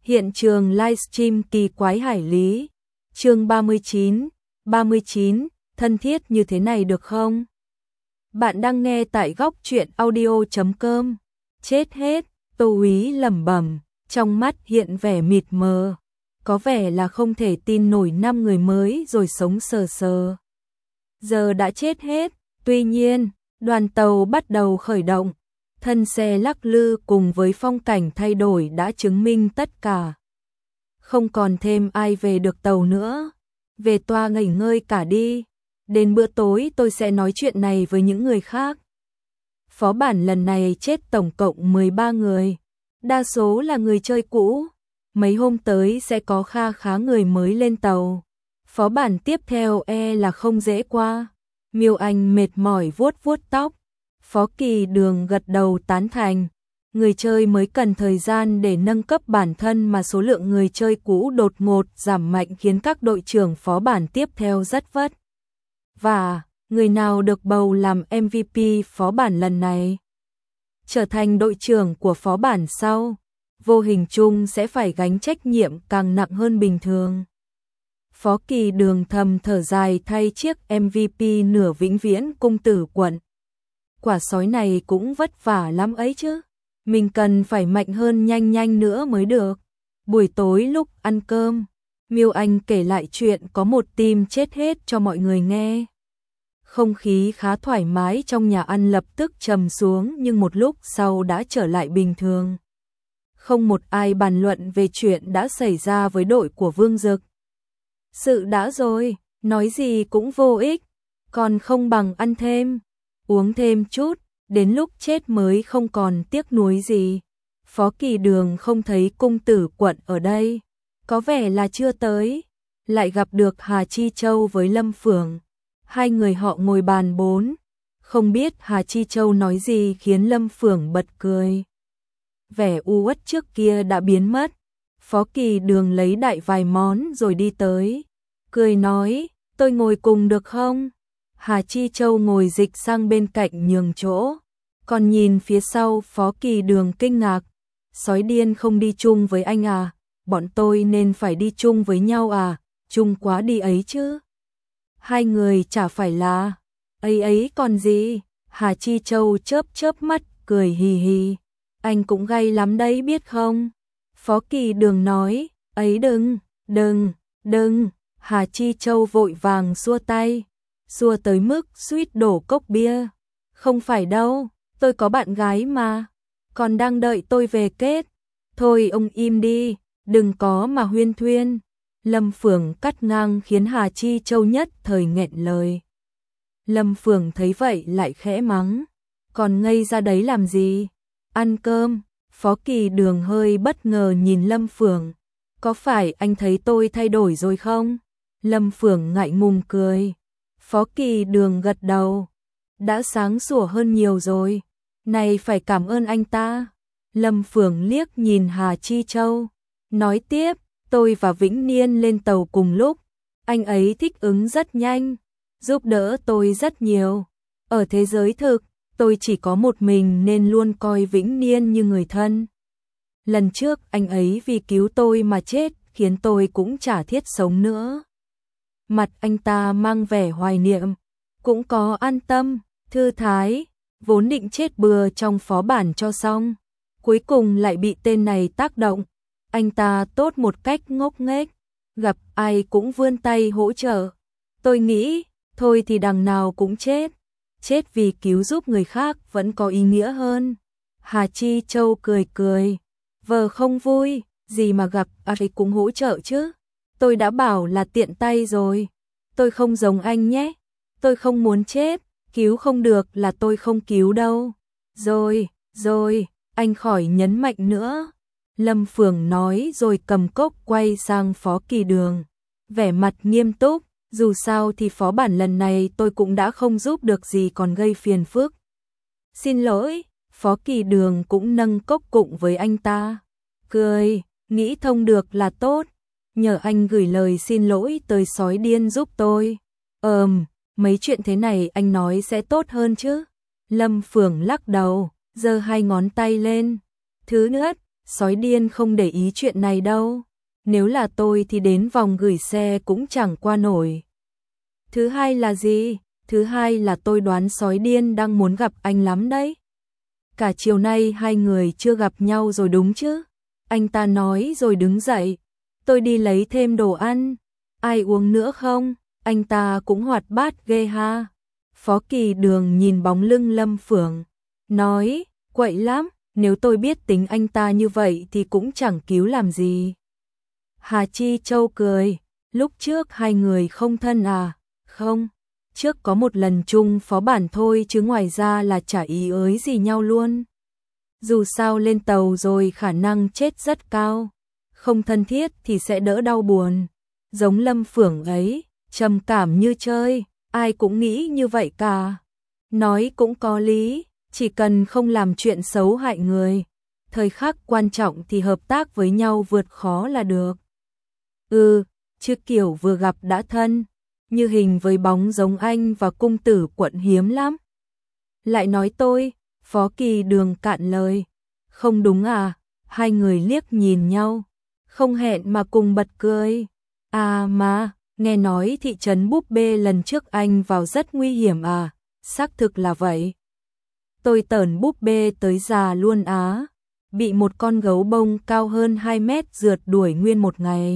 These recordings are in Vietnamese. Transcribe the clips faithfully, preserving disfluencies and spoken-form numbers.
Hiện trường livestream kỳ quái hải lý. Chương ba mươi chín, ba mươi chín, thân thiết như thế này được không? Bạn đang nghe tại góc truyện audio chấm com. Chết hết, Tô Úy lẩm bẩm, trong mắt hiện vẻ mịt mờ, có vẻ là không thể tin nổi năm người mới rồi sống sờ sờ giờ đã chết hết. Tuy nhiên, đoàn tàu bắt đầu khởi động, thân xe lắc lư cùng với phong cảnh thay đổi đã chứng minh tất cả. Không còn thêm ai về được tàu nữa. Về toa nghỉ ngơi cả đi. Đến bữa tối tôi sẽ nói chuyện này với những người khác. Phó bản lần này chết tổng cộng mười ba người. Đa số là người chơi cũ. Mấy hôm tới sẽ có kha khá người mới lên tàu. Phó bản tiếp theo e là không dễ qua. Miêu Anh mệt mỏi vuốt vuốt tóc. Phó Kỳ Đường gật đầu tán thành. Người chơi mới cần thời gian để nâng cấp bản thân mà số lượng người chơi cũ đột ngột giảm mạnh khiến các đội trưởng phó bản tiếp theo rất vất. Và, người nào được bầu làm em vê pê phó bản lần này? Trở thành đội trưởng của phó bản sau, vô hình chung sẽ phải gánh trách nhiệm càng nặng hơn bình thường. Phó Kỳ Đường thầm thở dài thay chiếc em vê pê nửa vĩnh viễn cung tử quận. Quả sói này cũng vất vả lắm ấy chứ. Mình cần phải mạnh hơn nhanh nhanh nữa mới được. Buổi tối lúc ăn cơm, Miêu Anh kể lại chuyện có một team chết hết cho mọi người nghe. Không khí khá thoải mái trong nhà ăn lập tức trầm xuống nhưng một lúc sau đã trở lại bình thường. Không một ai bàn luận về chuyện đã xảy ra với đội của Vương Dực. Sự đã rồi, nói gì cũng vô ích, còn không bằng ăn thêm, uống thêm chút. Đến lúc chết mới không còn tiếc nuối gì. Phó Kỳ Đường không thấy cung tử quận ở đây, có vẻ là chưa tới. Lại gặp được Hà Chi Châu với Lâm Phượng. Hai người họ ngồi bàn bốn. Không biết Hà Chi Châu nói gì khiến Lâm Phượng bật cười. Vẻ u uất trước kia đã biến mất. Phó Kỳ Đường lấy đại vài món rồi đi tới. Cười nói, tôi ngồi cùng được không? Hà Chi Châu ngồi dịch sang bên cạnh nhường chỗ. Còn nhìn phía sau Phó Kỳ Đường kinh ngạc. Sói điên không đi chung với anh à? Bọn tôi nên phải đi chung với nhau à? Chung quá đi ấy chứ. Hai người chả phải là. Ấy ấy còn gì? Hà Chi Châu chớp chớp mắt cười hì hì. Anh cũng gay lắm đấy biết không? Phó Kỳ Đường nói. Ấy đừng, đừng, đừng. Hà Chi Châu vội vàng xua tay. Xua tới mức suýt đổ cốc bia. Không phải đâu, tôi có bạn gái mà. Còn đang đợi tôi về kết. Thôi ông im đi, đừng có mà huyên thuyên. Lâm Phượng cắt ngang khiến Hà Chi Châu nhất thời nghẹn lời. Lâm Phượng thấy vậy lại khẽ mắng. Còn ngây ra đấy làm gì? Ăn cơm. Phó Kỳ Đường hơi bất ngờ nhìn Lâm Phượng. Có phải anh thấy tôi thay đổi rồi không? Lâm Phượng ngại ngùng cười. Phó Kỳ Đường gật đầu. Đã sáng sủa hơn nhiều rồi. Này phải cảm ơn anh ta. Lâm Phượng liếc nhìn Hà Chi Châu. Nói tiếp, tôi và Vĩnh Niên lên tàu cùng lúc. Anh ấy thích ứng rất nhanh. Giúp đỡ tôi rất nhiều. Ở thế giới thực, tôi chỉ có một mình nên luôn coi Vĩnh Niên như người thân. Lần trước anh ấy vì cứu tôi mà chết khiến tôi cũng chả thiết sống nữa. Mặt anh ta mang vẻ hoài niệm. Cũng có an tâm, thư thái. Vốn định chết bừa trong phó bản cho xong. Cuối cùng lại bị tên này tác động. Anh ta tốt một cách ngốc nghếch. Gặp ai cũng vươn tay hỗ trợ. Tôi nghĩ, thôi thì đằng nào cũng chết. Chết vì cứu giúp người khác vẫn có ý nghĩa hơn. Hà Chi Châu cười cười. Vờ không vui, gì mà gặp ai cũng hỗ trợ chứ. Tôi đã bảo là tiện tay rồi. Tôi không giống anh nhé. Tôi không muốn chết. Cứu không được là tôi không cứu đâu. Rồi, rồi, anh khỏi nhấn mạnh nữa. Lâm Phượng nói rồi cầm cốc quay sang Phó Kỳ Đường. Vẻ mặt nghiêm túc, dù sao thì phó bản lần này tôi cũng đã không giúp được gì còn gây phiền phức. Xin lỗi, Phó Kỳ Đường cũng nâng cốc cụng với anh ta. Cười, nghĩ thông được là tốt. Nhờ anh gửi lời xin lỗi tới sói điên giúp tôi. Ờm. Mấy chuyện thế này anh nói sẽ tốt hơn chứ. Lâm Phượng lắc đầu, giơ hai ngón tay lên. Thứ nữa, sói điên không để ý chuyện này đâu. Nếu là tôi thì đến vòng gửi xe cũng chẳng qua nổi. Thứ hai là gì? Thứ hai là tôi đoán sói điên đang muốn gặp anh lắm đấy. Cả chiều nay hai người chưa gặp nhau rồi đúng chứ? Anh ta nói rồi đứng dậy. Tôi đi lấy thêm đồ ăn. Ai uống nữa không? Anh ta cũng hoạt bát ghê ha. Phó Kỳ Đường nhìn bóng lưng Lâm Phượng, nói, quậy lắm, nếu tôi biết tính anh ta như vậy thì cũng chẳng cứu làm gì. Hà Chi Châu cười, lúc trước hai người không thân à? Không, trước có một lần chung phó bản thôi chứ ngoài ra là chả ý ới gì nhau luôn. Dù sao lên tàu rồi khả năng chết rất cao, không thân thiết thì sẽ đỡ đau buồn. Giống Lâm Phượng ấy, trầm cảm như chơi, ai cũng nghĩ như vậy cả. Nói cũng có lý, chỉ cần không làm chuyện xấu hại người, thời khắc quan trọng thì hợp tác với nhau vượt khó là được. Ừ, chứ kiểu vừa gặp đã thân, như hình với bóng giống anh và cung tử quận hiếm lắm. Lại nói tôi, Phó Kỳ Đường cạn lời. Không đúng à? Hai người liếc nhìn nhau, không hẹn mà cùng bật cười. À mà, nghe nói thị trấn búp bê lần trước anh vào rất nguy hiểm à? Xác thực là vậy. Tôi tởn búp bê tới già luôn á. Bị một con gấu bông cao hơn hai mét rượt đuổi nguyên một ngày.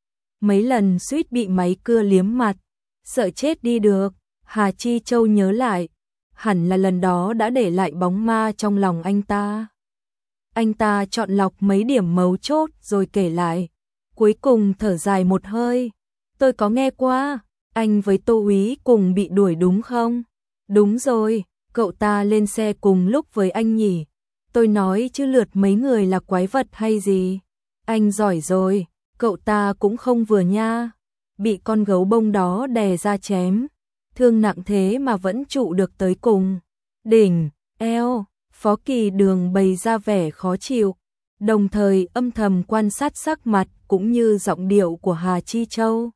Mấy lần suýt bị máy cưa liếm mặt, sợ chết đi được. Hà Chi Châu nhớ lại, hẳn là lần đó đã để lại bóng ma trong lòng anh ta. Anh ta chọn lọc mấy điểm mấu chốt rồi kể lại. Cuối cùng thở dài một hơi. Tôi có nghe qua, anh với Tô Úy cùng bị đuổi đúng không? Đúng rồi, cậu ta lên xe cùng lúc với anh nhỉ? Tôi nói chứ lượt mấy người là quái vật hay gì? Anh giỏi rồi, cậu ta cũng không vừa nha. Bị con gấu bông đó đè ra chém. Thương nặng thế mà vẫn trụ được tới cùng. Đỉnh, eo, Phó Kỳ Đường bày ra vẻ khó chịu, đồng thời âm thầm quan sát sắc mặt cũng như giọng điệu của Hà Chi Châu.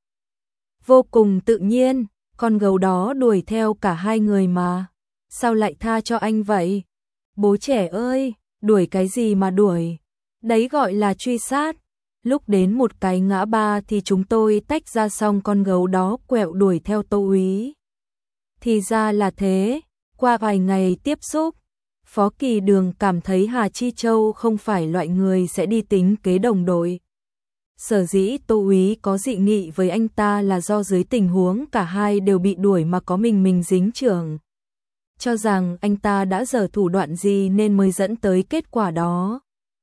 Vô cùng tự nhiên, con gấu đó đuổi theo cả hai người mà. Sao lại tha cho anh vậy? Bố trẻ ơi, đuổi cái gì mà đuổi? Đấy gọi là truy sát. Lúc đến một cái ngã ba thì chúng tôi tách ra xong con gấu đó quẹo đuổi theo Tô Úy. Thì ra là thế, qua vài ngày tiếp xúc, Phó Kỳ Đường cảm thấy Hà Chi Châu không phải loại người sẽ đi tính kế đồng đội. Sở dĩ Tô Úy có dị nghị với anh ta là do dưới tình huống cả hai đều bị đuổi mà có mình mình dính chưởng. Cho rằng anh ta đã giở thủ đoạn gì nên mới dẫn tới kết quả đó.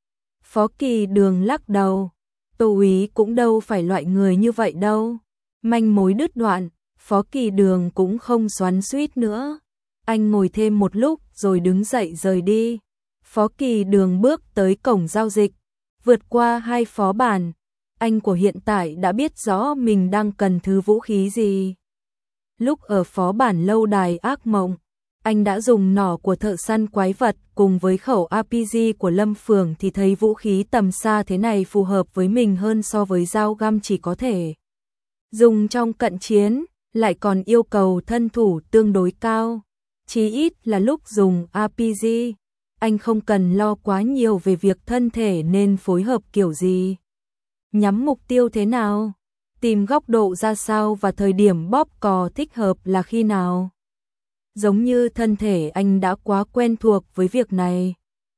Phó Kỳ Đường lắc đầu, Tô Úy cũng đâu phải loại người như vậy đâu. Manh mối đứt đoạn, Phó Kỳ Đường cũng không xoắn xuýt nữa. Anh ngồi thêm một lúc rồi đứng dậy rời đi. Phó Kỳ Đường bước tới cổng giao dịch, vượt qua hai phó bản. Anh của hiện tại đã biết rõ mình đang cần thứ vũ khí gì. Lúc ở phó bản lâu đài ác mộng, anh đã dùng nỏ của thợ săn quái vật cùng với khẩu a pê giê của Lâm Phượng thì thấy vũ khí tầm xa thế này phù hợp với mình hơn so với dao găm chỉ có thể dùng trong cận chiến, lại còn yêu cầu thân thủ tương đối cao. Chí ít là lúc dùng a pê giê, anh không cần lo quá nhiều về việc thân thể nên phối hợp kiểu gì, nhắm mục tiêu thế nào, tìm góc độ ra sao và thời điểm bóp cò thích hợp là khi nào. Giống như thân thể anh đã quá quen thuộc với việc này,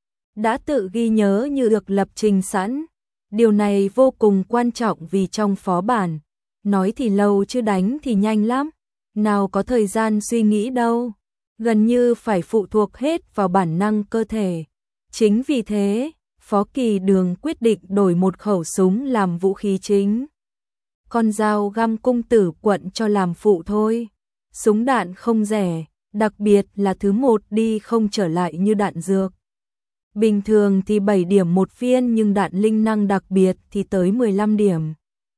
đã tự ghi nhớ như được lập trình sẵn. Điều này vô cùng quan trọng vì trong phó bản, nói thì lâu chứ đánh thì nhanh lắm, nào có thời gian suy nghĩ đâu, gần như phải phụ thuộc hết vào bản năng cơ thể. Chính vì thế, Phó Kỳ Đường quyết định đổi một khẩu súng làm vũ khí chính. Con dao găm cung tử quận cho làm phụ thôi. Súng đạn không rẻ, đặc biệt là thứ một đi không trở lại như đạn dược. Bình thường thì bảy điểm một viên nhưng đạn linh năng đặc biệt thì tới mười lăm điểm.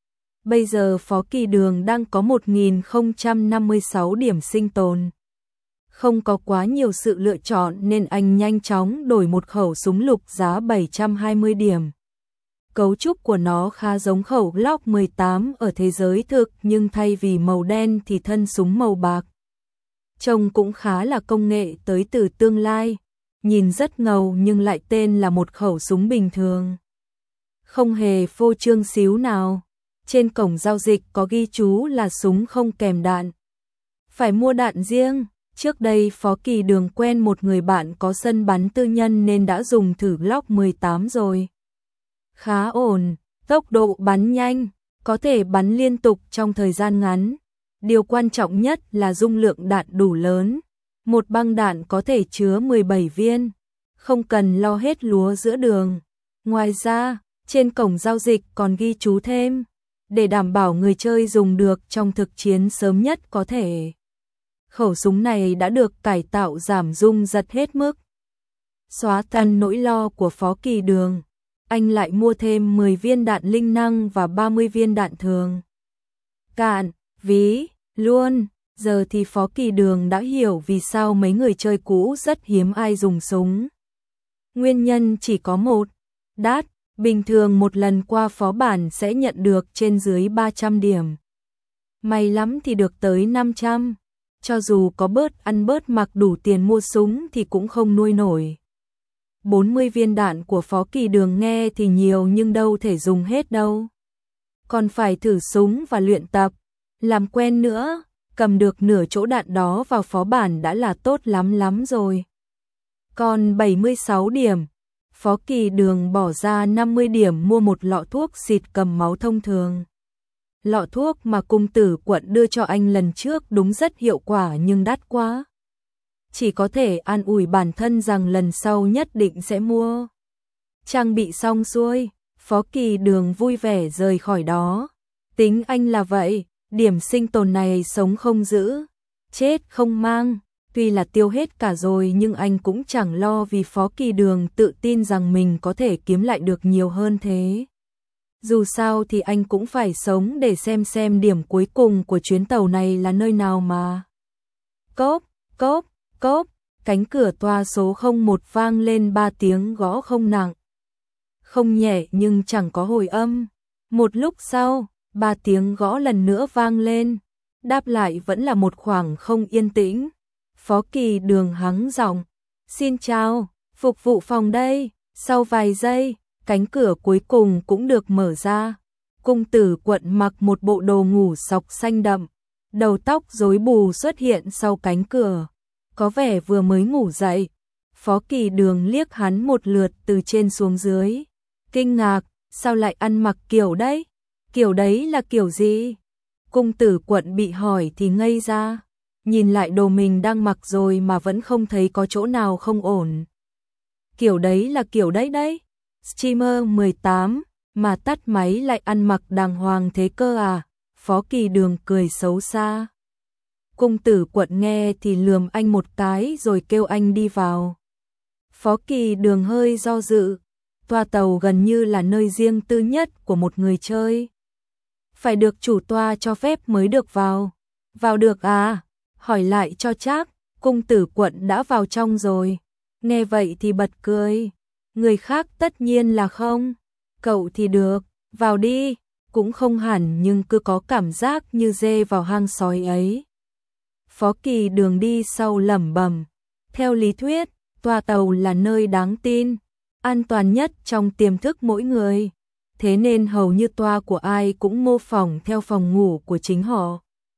Bây giờ Phó Kỳ Đường đang có một nghìn không trăm năm mươi sáu điểm sinh tồn. Không có quá nhiều sự lựa chọn nên anh nhanh chóng đổi một khẩu súng lục giá bảy trăm hai mươi điểm. Cấu trúc của nó khá giống khẩu Glock mười tám ở thế giới thực nhưng thay vì màu đen thì thân súng màu bạc. Trông cũng khá là công nghệ tới từ tương lai. nhìn rất ngầu nhưng lại tên là một khẩu súng bình thường. Không hề phô trương xíu nào. Trên cổng giao dịch có ghi chú là súng không kèm đạn. Phải mua đạn riêng. Trước đây Phó Kỳ Đường quen một người bạn có sân bắn tư nhân nên đã dùng thử Glock mười tám rồi. Khá ổn, tốc độ bắn nhanh, có thể bắn liên tục trong thời gian ngắn. Điều quan trọng nhất là dung lượng đạn đủ lớn. Một băng đạn có thể chứa mười bảy viên, không cần lo hết lúa giữa đường. Ngoài ra, trên cổng giao dịch còn ghi chú thêm, để đảm bảo người chơi dùng được trong thực chiến sớm nhất có thể. Khẩu súng này đã được cải tạo giảm rung giật hết mức. Xóa tan nỗi lo của Phó Kỳ Đường, anh lại mua thêm mười viên đạn linh năng và ba mươi viên đạn thường. Cạn, ví, luôn. Giờ thì Phó Kỳ Đường đã hiểu vì sao mấy người chơi cũ rất hiếm ai dùng súng. Nguyên nhân chỉ có một, đát, bình thường một lần qua phó bản sẽ nhận được trên dưới ba trăm điểm. May lắm thì được tới năm trăm, cho dù có bớt ăn bớt mặc đủ tiền mua súng thì cũng không nuôi nổi. bốn mươi viên đạn của Phó Kỳ Đường nghe thì nhiều nhưng đâu thể dùng hết đâu. Còn phải thử súng và luyện tập, làm quen nữa. Cầm được nửa chỗ đạn đó vào phó bản đã là tốt lắm lắm rồi. Còn bảy mươi sáu điểm, Phó Kỳ Đường bỏ ra năm mươi điểm mua một lọ thuốc xịt cầm máu thông thường. Lọ thuốc mà cung tử quận đưa cho anh lần trước đúng rất hiệu quả nhưng đắt quá. Chỉ có thể an ủi bản thân rằng lần sau nhất định sẽ mua. Trang bị xong xuôi, Phó Kỳ Đường vui vẻ rời khỏi đó. Tính anh là vậy. Điểm sinh tồn này sống không giữ, chết không mang. Tuy là tiêu hết cả rồi nhưng anh cũng chẳng lo vì Phó Kỳ Đường tự tin rằng mình có thể kiếm lại được nhiều hơn thế. Dù sao thì anh cũng phải sống để xem xem điểm cuối cùng của chuyến tàu này là nơi nào mà. Cốp, cốp, cốp, cánh cửa toa số không một vang lên ba tiếng gõ không nặng. Không nhẹ nhưng chẳng có hồi âm. Một lúc sau, ba tiếng gõ lần nữa vang lên, đáp lại vẫn là một khoảng không yên tĩnh. Phó Kỳ Đường hắng giọng, xin chào, phục vụ phòng đây. Sau vài giây, cánh cửa cuối cùng cũng được mở ra. Cung tử quận mặc một bộ đồ ngủ sọc xanh đậm, đầu tóc rối bù xuất hiện sau cánh cửa, có vẻ vừa mới ngủ dậy. Phó Kỳ Đường liếc hắn một lượt từ trên xuống dưới, kinh ngạc, sao lại ăn mặc kiểu đấy? Kiểu đấy là kiểu gì? Cung tử quận bị hỏi thì ngây ra, nhìn lại đồ mình đang mặc rồi mà vẫn không thấy có chỗ nào không ổn. Kiểu đấy là kiểu đấy đấy. Streamer mười tám mà tắt máy lại ăn mặc đàng hoàng thế cơ à? Phó Kỳ Đường cười xấu xa. Cung tử quận nghe thì lườm anh một cái rồi kêu anh đi vào. Phó Kỳ Đường hơi do dự. Toa tàu gần như là nơi riêng tư nhất của một người chơi. Phải được chủ toa cho phép mới được vào. Vào được à? Hỏi lại cho chắc. Cung tử quận đã vào trong rồi. Nghe vậy thì bật cười. Người khác tất nhiên là không. Cậu thì được, vào đi. Cũng không hẳn nhưng cứ có cảm giác như dê vào hang sói ấy. Phó Kỳ Đường đi sau lẩm bẩm. Theo lý thuyết, toa tàu là nơi đáng tin, an toàn nhất trong tiềm thức mỗi người. Thế nên hầu như toa của ai cũng mô phỏng theo phòng ngủ của chính họ.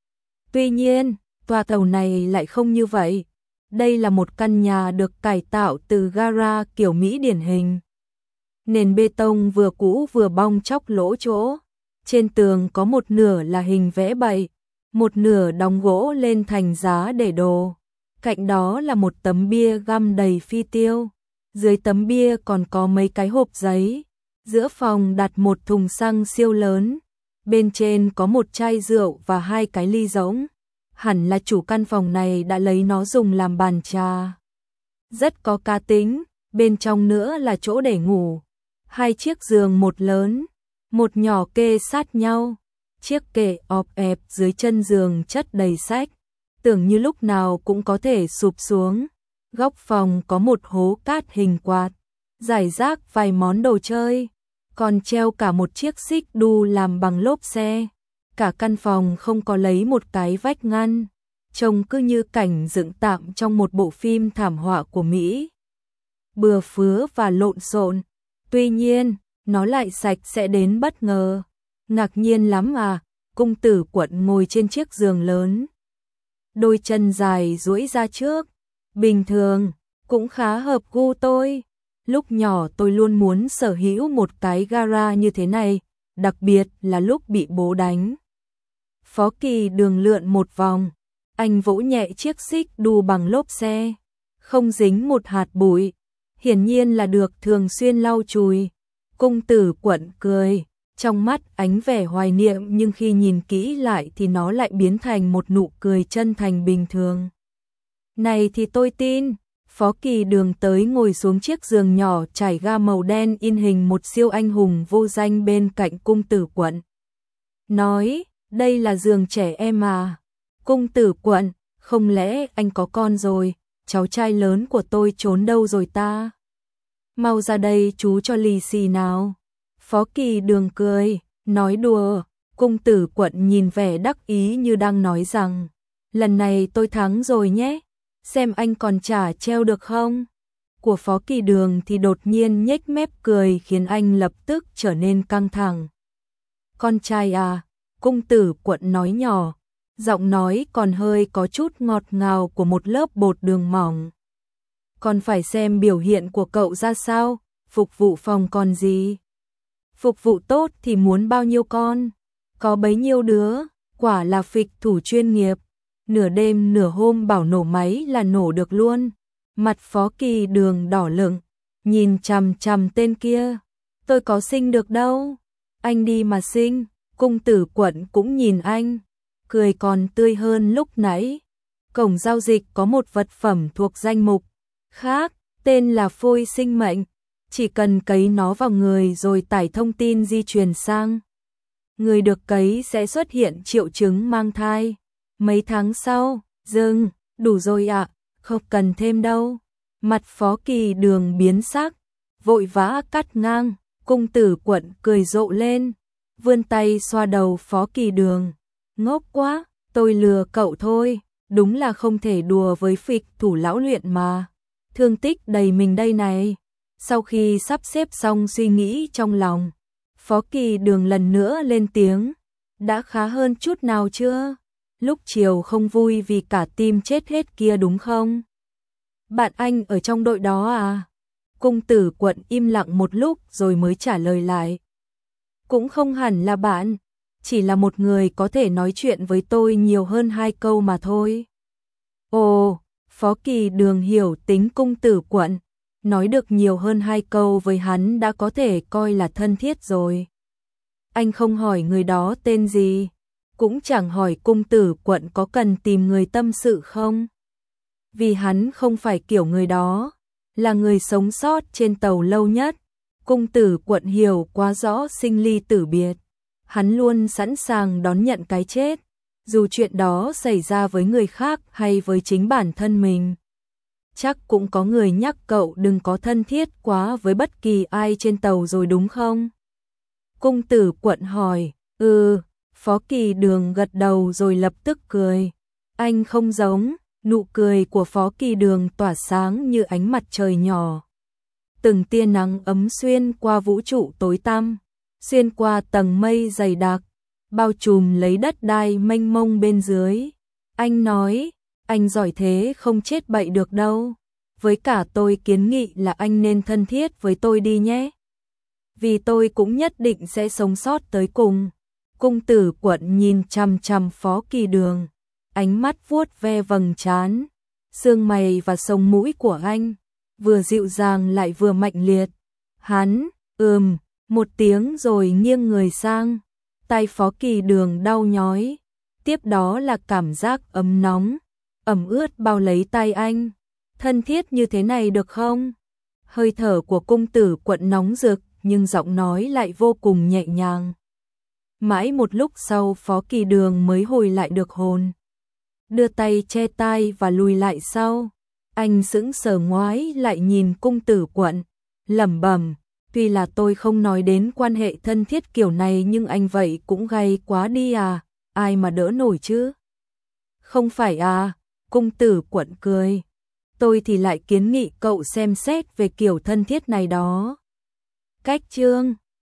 Tuy nhiên, toa tàu này lại không như vậy. Đây là một căn nhà được cải tạo từ gara kiểu Mỹ điển hình. Nền bê tông vừa cũ vừa bong tróc lỗ chỗ. Trên tường có một nửa là hình vẽ bậy, một nửa đóng gỗ lên thành giá để đồ. Cạnh đó là một tấm bia găm đầy phi tiêu. Dưới tấm bia còn có mấy cái hộp giấy. Giữa phòng đặt một thùng xăng siêu lớn. Bên trên có một chai rượu và hai cái ly rỗng. Hẳn là chủ căn phòng này đã lấy nó dùng làm bàn trà. Rất có cá tính, bên trong nữa là chỗ để ngủ. Hai chiếc giường, một lớn, một nhỏ kê sát nhau. Chiếc kệ ọp ẹp dưới chân giường chất đầy sách, tưởng như lúc nào cũng có thể sụp xuống. Góc phòng có một hố cát hình quạt, rải rác vài món đồ chơi, còn treo cả một chiếc xích đu làm bằng lốp xe. Cả căn phòng không có lấy một cái vách ngăn, trông cứ như cảnh dựng tạm trong một bộ phim thảm họa của Mỹ. bừa phứa và lộn xộn. Tuy nhiên, nó lại sạch sẽ đến bất ngờ. Ngạc nhiên lắm à, cung tử Quận ngồi trên chiếc giường lớn. Đôi chân dài duỗi ra trước. Bình thường, cũng khá hợp gu tôi. Lúc nhỏ tôi luôn muốn sở hữu một cái gara như thế này, đặc biệt là lúc bị bố đánh. Phó Kỳ Đường lượn một vòng, anh vỗ nhẹ chiếc xích đu bằng lốp xe, không dính một hạt bụi, hiển nhiên là được thường xuyên lau chùi. Cung tử Quận cười, trong mắt ánh vẻ hoài niệm, nhưng khi nhìn kỹ lại thì nó lại biến thành một nụ cười chân thành bình thường. Này thì tôi tin. Phó Kỳ Đường tới ngồi xuống chiếc giường nhỏ trải ga màu đen in hình một siêu anh hùng vô danh bên cạnh cung tử Quận. Nói, đây là giường trẻ em à? Cung tử Quận, không lẽ anh có con rồi, cháu trai lớn của tôi trốn đâu rồi ta? Mau ra đây chú cho lì xì nào. Phó Kỳ Đường cười, nói đùa. Cung tử Quận nhìn vẻ đắc ý như đang nói rằng, lần này tôi thắng rồi nhé. Xem anh còn trả treo được không? Của Phó Kỳ Đường thì đột nhiên nhếch mép cười khiến anh lập tức trở nên căng thẳng. Con trai à? Cung tử Quận nói nhỏ, giọng nói còn hơi có chút ngọt ngào của một lớp bột đường mỏng. Còn phải xem biểu hiện của cậu ra sao, phục vụ phòng còn gì? Phục vụ tốt thì muốn bao nhiêu con? Có bấy nhiêu đứa, quả là phịch thủ chuyên nghiệp. Nửa đêm nửa hôm bảo nổ máy là nổ được luôn. Mặt Phó Kỳ Đường đỏ lựng, nhìn chằm chằm tên kia. Tôi có sinh được đâu. Anh đi mà sinh. Cung tử Quận cũng nhìn anh, cười còn tươi hơn lúc nãy. Cổng giao dịch có một vật phẩm thuộc danh mục khác, tên là phôi sinh mệnh. Chỉ cần cấy nó vào người rồi tải thông tin di truyền sang. Người được cấy sẽ xuất hiện triệu chứng mang thai. Mấy tháng sau, dừng, đủ rồi ạ, à, không cần thêm đâu. Mặt Phó Kỳ Đường biến sắc, vội vã cắt ngang. Cung tử Quận cười rộ lên, vươn tay xoa đầu Phó Kỳ Đường. Ngốc quá, tôi lừa cậu thôi, đúng là không thể đùa với phịch thủ lão luyện mà. Thương tích đầy mình đây này. Sau khi sắp xếp xong suy nghĩ trong lòng, Phó Kỳ Đường lần nữa lên tiếng. Đã khá hơn chút nào chưa? Lúc chiều không vui vì cả team chết hết kia đúng không? Bạn anh ở trong đội đó à? Cung tử Quận im lặng một lúc rồi mới trả lời lại. Cũng không hẳn là bạn, chỉ là một người có thể nói chuyện với tôi nhiều hơn hai câu mà thôi. Ồ, Phó Kỳ Đường hiểu tính cung tử Quận, nói được nhiều hơn hai câu với hắn đã có thể coi là thân thiết rồi. Anh không hỏi người đó tên gì, cũng chẳng hỏi cung tử Quận có cần tìm người tâm sự không. Vì hắn không phải kiểu người đó, là người sống sót trên tàu lâu nhất. Cung tử Quận hiểu quá rõ sinh ly tử biệt. Hắn luôn sẵn sàng đón nhận cái chết, dù chuyện đó xảy ra với người khác hay với chính bản thân mình. Chắc cũng có người nhắc cậu đừng có thân thiết quá với bất kỳ ai trên tàu rồi đúng không? Cung tử Quận hỏi. Ừ, Phó Kỳ Đường gật đầu rồi lập tức cười. Anh không giống. Nụ cười của Phó Kỳ Đường tỏa sáng như ánh mặt trời nhỏ. Từng tia nắng ấm xuyên qua vũ trụ tối tăm, xuyên qua tầng mây dày đặc, bao trùm lấy đất đai mênh mông bên dưới. Anh nói, anh giỏi thế không chết bậy được đâu. Với cả tôi kiến nghị là anh nên thân thiết với tôi đi nhé. Vì tôi cũng nhất định sẽ sống sót tới cùng. Cung tử Quận nhìn chằm chằm Phó Kỳ Đường, ánh mắt vuốt ve vầng trán, xương mày và sống mũi của anh, vừa dịu dàng lại vừa mạnh liệt. Hắn, ừm, một tiếng rồi nghiêng người sang, tay Phó Kỳ Đường đau nhói, tiếp đó là cảm giác ấm nóng, ẩm ướt bao lấy tay anh. Thân thiết như thế này được không? Hơi thở của cung tử Quận nóng rực, nhưng giọng nói lại vô cùng nhẹ nhàng. Mãi một lúc sau Phó Kỳ Đường mới hồi lại được hồn, đưa tay che tai và lùi lại sau. Anh sững sờ ngoái lại nhìn cung tử Quận, lẩm bẩm, tuy là tôi không nói đến quan hệ thân thiết kiểu này nhưng anh vậy cũng gay quá đi à, ai mà đỡ nổi chứ? Không phải à, cung tử Quận cười. tôi thì lại kiến nghị cậu xem xét về kiểu thân thiết này đó. Cách chương